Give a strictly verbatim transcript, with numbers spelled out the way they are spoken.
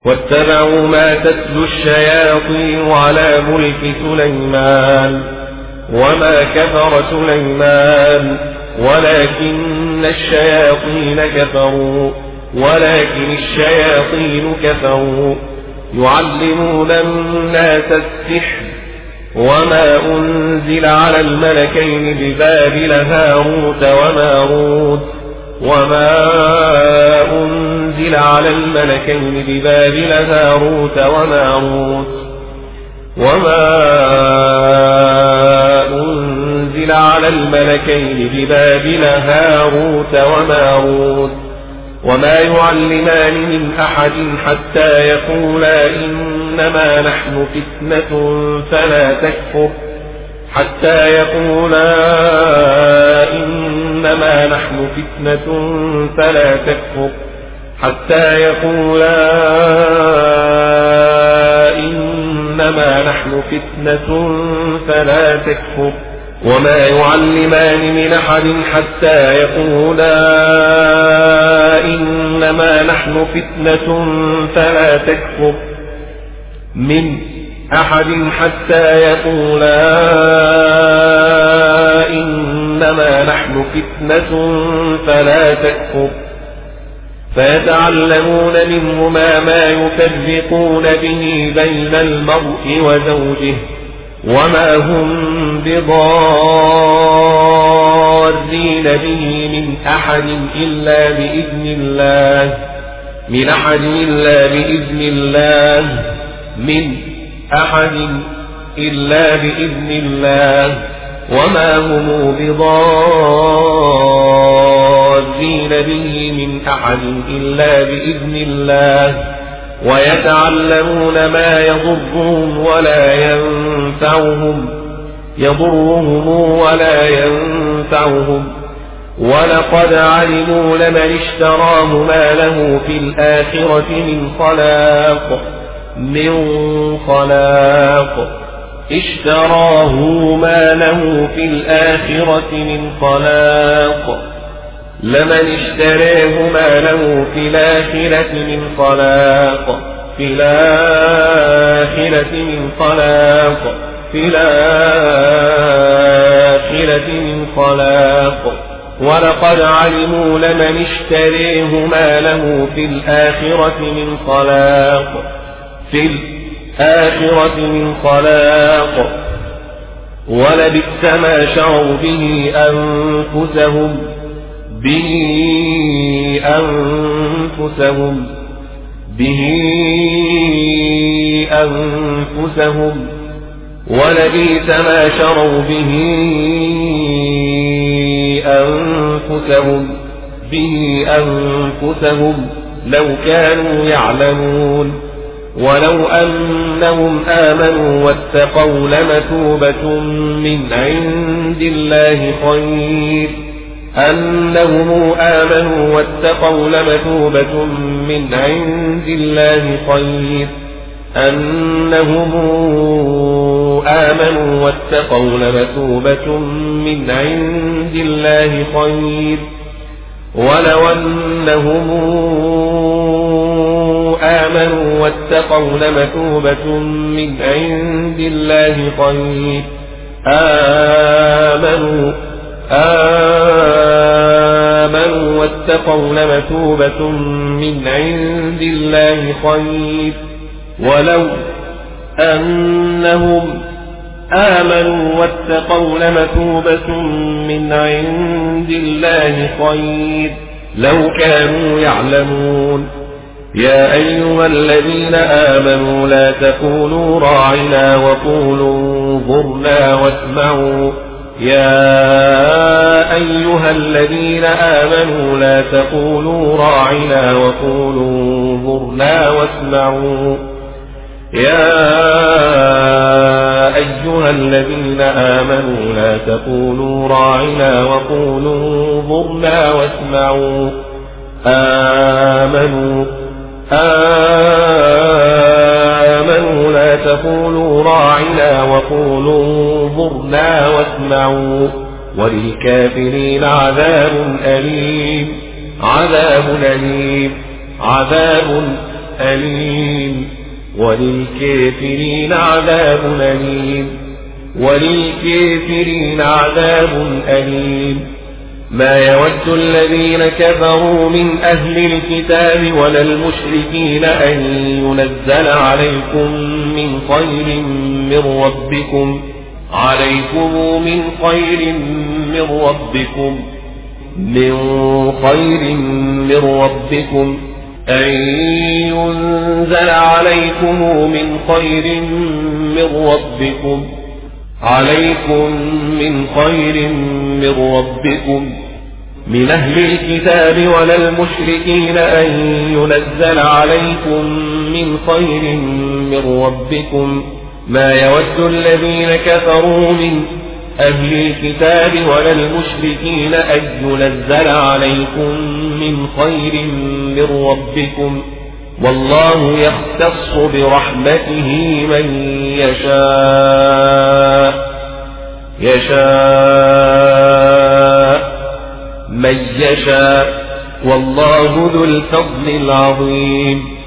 واتبعوا ما تتلو الشياطين على ملك سليمان وما كفر سليمان ولكن الشياطين كفروا ولكن الشياطين كفروا يعلمون الناس السحر وما أنزل على الملكين ببابل هاروت وماروت وما أنزل على الملكين ببابل هاروت وماروت وما أنزل على الملكين ببابل هاروت وماروت وما يعلمان من أحد حتى يقولا إنما نحن فتنة فلا تكفر حتى يقولا إنما نحن فتنة فلا تكفر حتى يقولا إنما نحن فتنة فلا تكفر وما يعلمان من أحد حتى يقولا إنما نحن فتنة فلا تكفر من أحد حتى يقولا إنما نحن فتنة فلا تكفر فيتعلمون منهما ما يفرقون به بين المرء وزوجه وما هم بضارين به من أحد إلا بإذن الله من أحد إلا بإذن الله من أحد إلا بإذن الله وما هم بضارين به من أحد إلا بإذن الله ويتعلمون ما يضرهم ولا ينفعهم يضرهم ولا ينفعهم ولقد علموا لمن اشتراه ما له في الآخرة من خلاق من خلاق اشتراه ما له في الآخرة من خلاق لمن اشتراه ما له في الآخرة من خلاق في الآخرة من خلاق في الآخرة من خلاق ولقد علموا لمن اشتراه ما له في الآخرة من خلاق في الآخرة من خلاق ولبئس ما شروا به أنفسهم به أنفسهم به أنفسهم ولبئس ما شروا به أنفسهم به أنفسهم لو كانوا يعلمون ولو أنهم آمنوا واتقوا لمثوبة من عند الله خير أنهم آمنوا واتقوا لمثوبة من عند الله خير أنهم آمنوا واتقوا لمثوبة من عند الله خير ولو أنهم آمنوا واتقوا لمثوبة من عند الله خير آمنوا آمنوا واتقوا لمثوبة من عند الله خير ولو أنهم آمنوا واتقوا لمثوبة من عند الله خير لو كانوا يعلمون يا أيها الذين آمنوا لا تقولوا راعنا وقولوا انظرنا واسمعوا يا أيها الذين آمنوا لا تقولوا راعنا وقولوا انظرنا واسمعوا يا أيها الذين آمنوا لا تقولوا راعنا وقولوا انظرنا واسمعوا آمنوا آمنوا لا تقولوا راعنا وقولوا انظرنا واسمعوا وللكافرين عذاب أليم عذاب أليم عذاب أليم وللكافرين عذاب أليم وللكافرين عذاب أليم ما يود الذين كفروا من أهل الكتاب ولا المشركين أن ينزل عليكم من خير من ربكم عليكم من خير من ربكم من خير من ربكم أن ينزل عليكم من خير من ربكم عليكم من خير من ربكم من أهل الكتاب ولا المشركين أن ينزل عليكم من خير من ربكم ما يود الذين كفروا من أهل الكتاب ولا المشركين أن ينزل عليكم من خير من ربكم والله يختص برحمته من يشاء يشاء من يشاء والله ذو الفضل العظيم